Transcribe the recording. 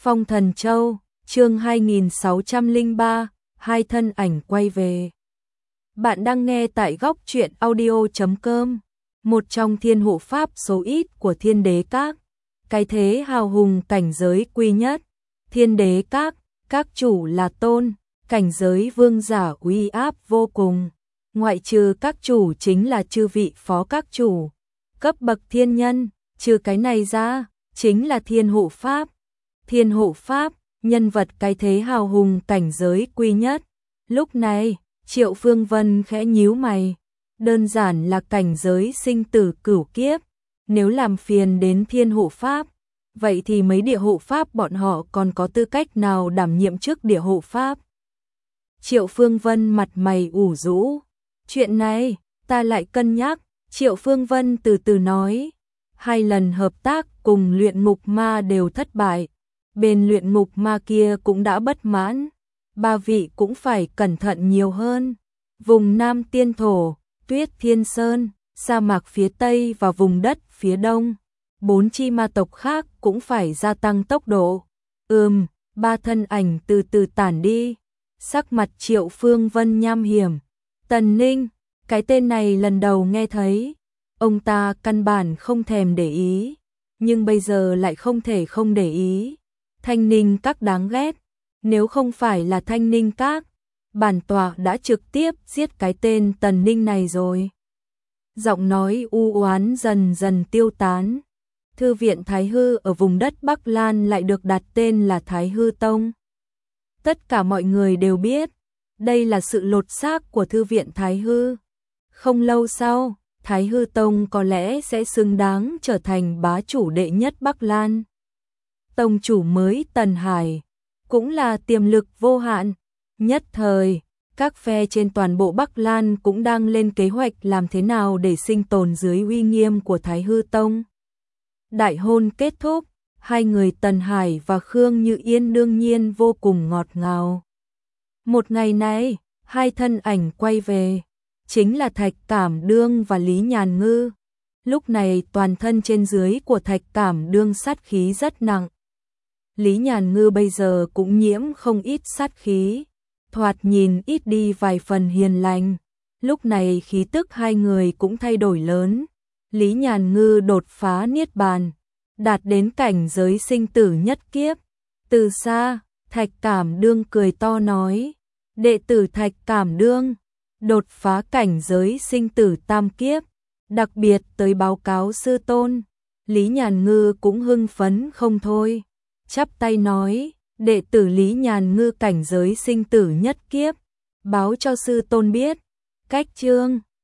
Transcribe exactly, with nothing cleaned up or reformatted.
Phong Thần Châu, chương hai nghìn sáu trăm lẻ ba, hai thân ảnh quay về. Bạn đang nghe tại góc truyện audio chấm com, một trong thiên hộ pháp số ít của Thiên Đế Các, cái thế hào hùng cảnh giới quý nhất. Thiên Đế Các, các chủ là tôn, cảnh giới vương giả uy áp vô cùng. Ngoại trừ các chủ chính là chư vị phó các chủ, cấp bậc thiên nhân, trừ cái này ra, chính là thiên hộ pháp. Thiên hộ pháp, nhân vật cái thế hào hùng cảnh giới quý nhất. Lúc này, Triệu Phương Vân khẽ nhíu mày, đơn giản là cảnh giới sinh tử cửu kiếp, nếu làm phiền đến thiên hộ pháp, vậy thì mấy địa hộ pháp bọn họ còn có tư cách nào đảm nhiệm chức địa hộ pháp? Triệu Phương Vân mặt mày ủ rũ, chuyện này, ta lại cân nhắc. Triệu Phương Vân từ từ nói, hai lần hợp tác cùng luyện ngục ma đều thất bại, bên luyện ngục ma kia cũng đã bất mãn, ba vị cũng phải cẩn thận nhiều hơn. Vùng Nam Tiên Thổ, Tuyết Thiên Sơn, sa mạc phía Tây và vùng đất phía Đông, bốn chi ma tộc khác cũng phải gia tăng tốc độ. Ừm, ba thân ảnh từ từ tản đi, sắc mặt Triệu Phương Vân nham hiểm. Tần Ninh, cái tên này lần đầu nghe thấy, ông ta căn bản không thèm để ý, nhưng bây giờ lại không thể không để ý. Thanh Ninh Các đáng ghét, nếu không phải là Thanh Ninh Các, bản tọa đã trực tiếp giết cái tên Tần Ninh này rồi. Giọng nói u oán dần dần tiêu tán. Thư viện Thái Hư ở vùng đất Bắc Lan lại được đặt tên là Thái Hư Tông. Tất cả mọi người đều biết, đây là sự lột xác của Thư viện Thái Hư. Không lâu sau, Thái Hư Tông có lẽ sẽ xứng đáng trở thành bá chủ đệ nhất Bắc Lan. Tông chủ mới Tần Hải cũng là tiềm lực vô hạn. Nhất thời, các phe trên toàn bộ Bắc Lan cũng đang lên kế hoạch làm thế nào để sinh tồn dưới uy nghiêm của Thái Hư Tông. Đại hôn kết thúc, hai người Tần Hải và Khương Như Yên đương nhiên vô cùng ngọt ngào. Một ngày này, hai thân ảnh quay về, chính là Thạch Cảm Đương và Lý Nhàn Ngư. Lúc này toàn thân trên dưới của Thạch Cảm Đương sát khí rất nặng. Lý Nhàn Ngư bây giờ cũng nhiễm không ít sát khí, thoạt nhìn ít đi vài phần hiền lành. Lúc này khí tức hai người cũng thay đổi lớn. Lý Nhàn Ngư đột phá niết bàn, đạt đến cảnh giới sinh tử nhất kiếp. Từ xa, Thạch Cảm Đương cười to nói, đệ tử Thạch Cảm Đương đột phá cảnh giới sinh tử tam kiếp, đặc biệt tới báo cáo sư tôn. Lý Nhàn Ngư cũng hưng phấn không thôi, chắp tay nói, đệ tử Lý Nhàn Ngư cảnh giới sinh tử nhất kiếp, báo cho sư tôn biết. Cách chương